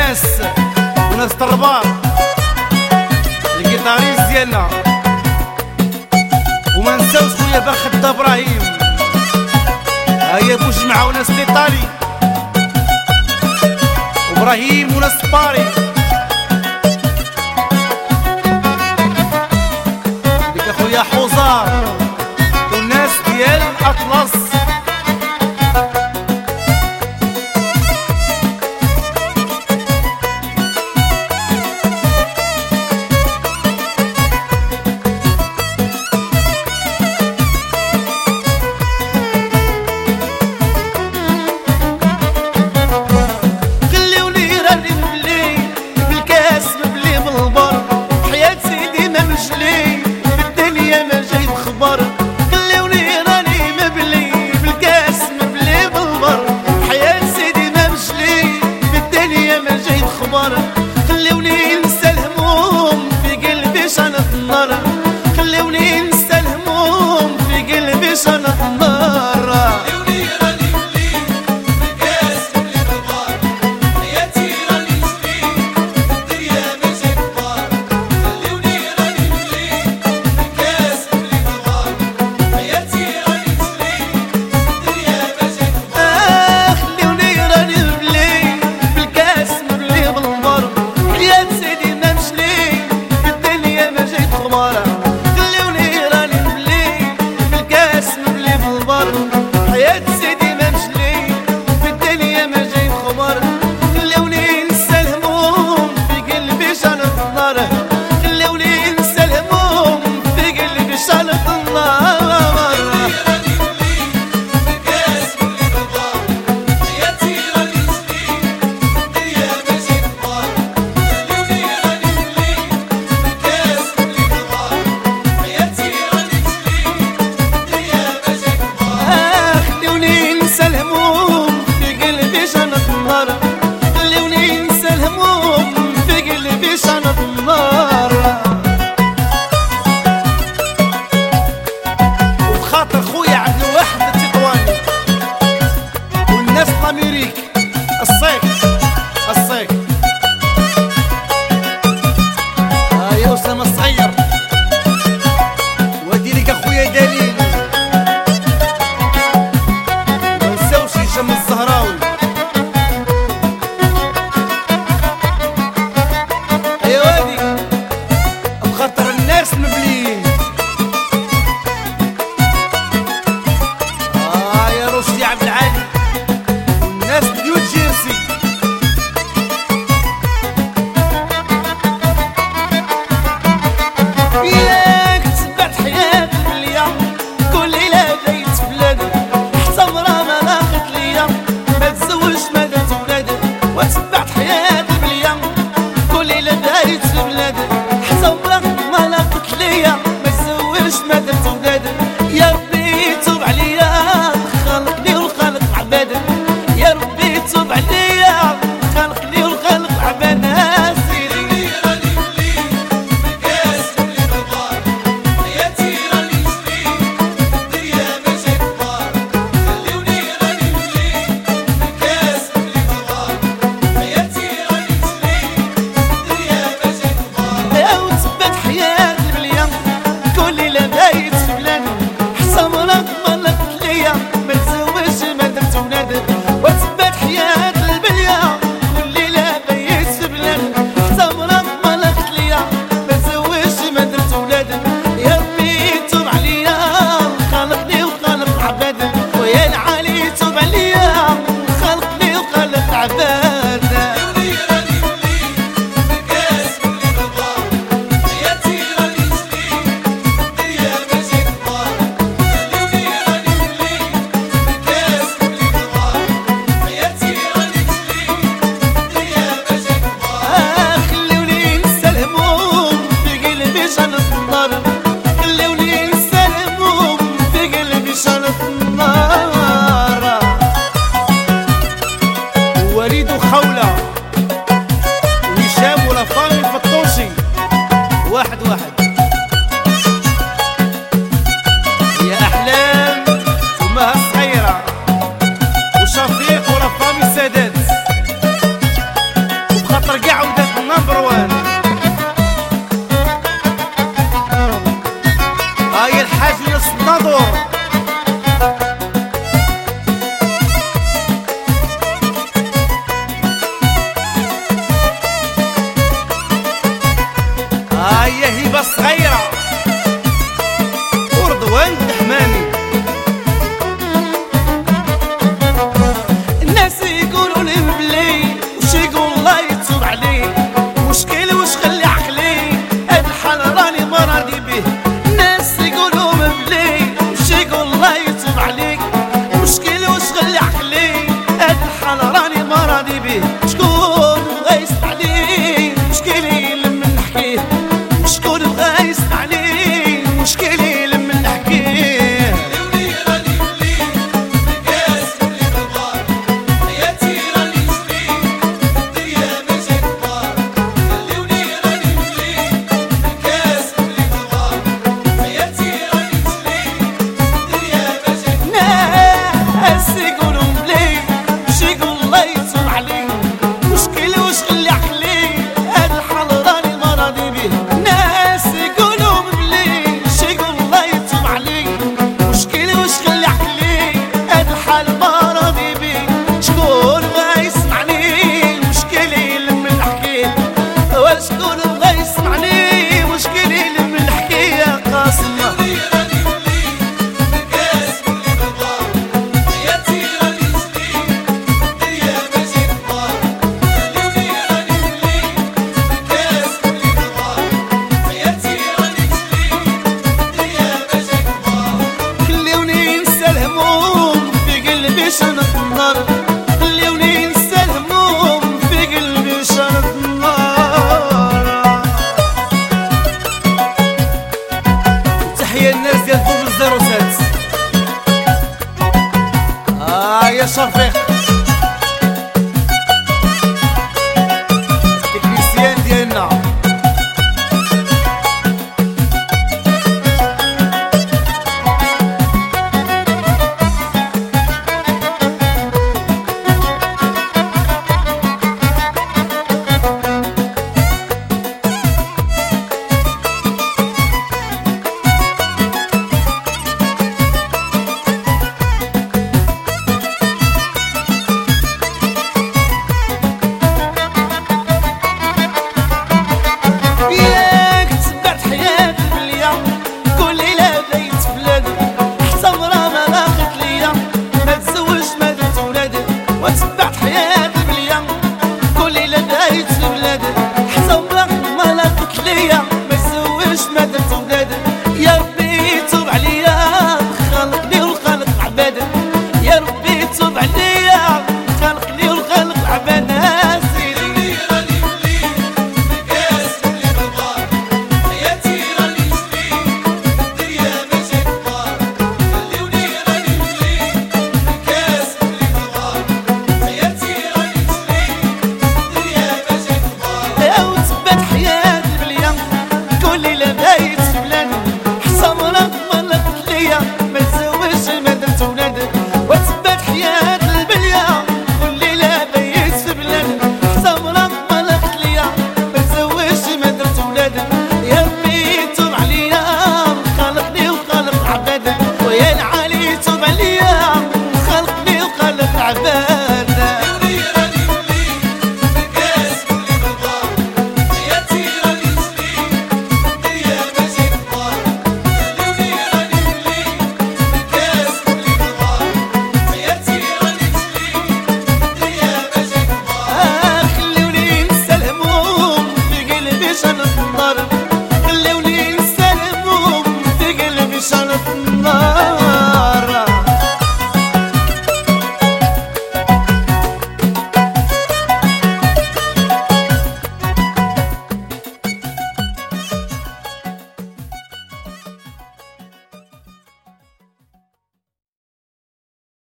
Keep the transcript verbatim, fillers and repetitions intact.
ناس وناس الرباط الجيتاريست ديالنا، وما نساوش خويا بخت ابراهيم، هيا بوجمعة وناس الايطالي، وابراهيم وناس باري، ديك اخويا حوزار والناس ديال اطلس. خلوني ننسى الهموم في قلبي شنط النار، خلوني ننسى الهموم في قلبي شنط النار. خلوني راني ملي بالكاس ملي بالبار، حياتي راني نجري الدنيا ماشي كبار. خلوني راني ملي بالكاس ملي بالبار، حياتي راني نجري الدنيا ماشي كبار. آه خلوني راني ملي بالكاس ملي بالبار، خلوني راني مبلي بالكاس مبلي بالبر، حياة سيدي ما مشلي في الدنيا ما جاي خمار. خلوني ننسى الهموم في قلبي شنط النار، خلوني ننسى الهموم في قلبي شنط النار. خلوني راني مبلي بالكاس مبلي بالبر، حياتي راني نجري الدنيا ما جاي كبار. خلوني راني مبلي بالكاس مبلي بالبر، حياتي راني نجري الدنيا ما جاي كبار. خلوني ننسى الهموم في قلبي شنط النار، خلوني ننسى الهموم في قلبي شنط النار. وبخاطر خويا عبد الواحد التطواني والناس الامريك الصيف الصيف، ها يا اسامه الصغير وادي لك اخويا دليل، ما نساوش هشام الزهراوي. ايوا هادي بخاطر الناس مبليين. اه يا رشدي عبد العالي والناس نيو جيرسي. ياك تبعت حياتي باليا كل ليلة بيت في بلادي، حتى مرا ما لاقت ليا ما تزوجش ما دات ولادي. وتبعت حياتي باليا كل ليلة بيت في بلادي، حتى مرا ما لاقت ليا ما تزوجش ما دات ولادي. يا ربي توب عليا خلقني والخلق عبادي، يا ربي توب عليا خلقني والخلق عبادي. سيدي راني ملي بالكاس ملي بالبار، حياتي راني نجري الدنيا ما جاي كبار. خلوني راني ملي بالكاس ملي بالبار، حياتي راني نجري الدنيا ما جاي كبار. يا وتبات حياتي باليا كل ليلة بايت في بلادي، حتى مرا ما لاقت ليا ما تزوجش ما درت ولادي. وتبات حياتي باليا كل ليلة بايت في بلادي، حتى مرا ما لاقت ليا ما تزوجش ما درت ولادي. يا ربي توب عليا خلقني وخلق عبادي، ويا العالي توب عليا خلقني وخلق عبادي. خلوني راني ملي بالكاس ملي بالبار، حياتي راني نجري الدنيا ما جاي كبار. خلوني راني ملي بالكاس ملي بالبار، حياتي راني نجري الدنيا ما جاي كبار. خلوني ننسى الهموم في قلبي شنط النار، خلوني ننسى الهموم في قلبي شنط النار. وليد وخولة وهشام ولافامي فطوشي واحد واحد. يا أحلام ومها الصغيرة وشفيق ولافامي السادات، وبخاطر توفيق التكنيسيان ديالنا. وتبعت حياتي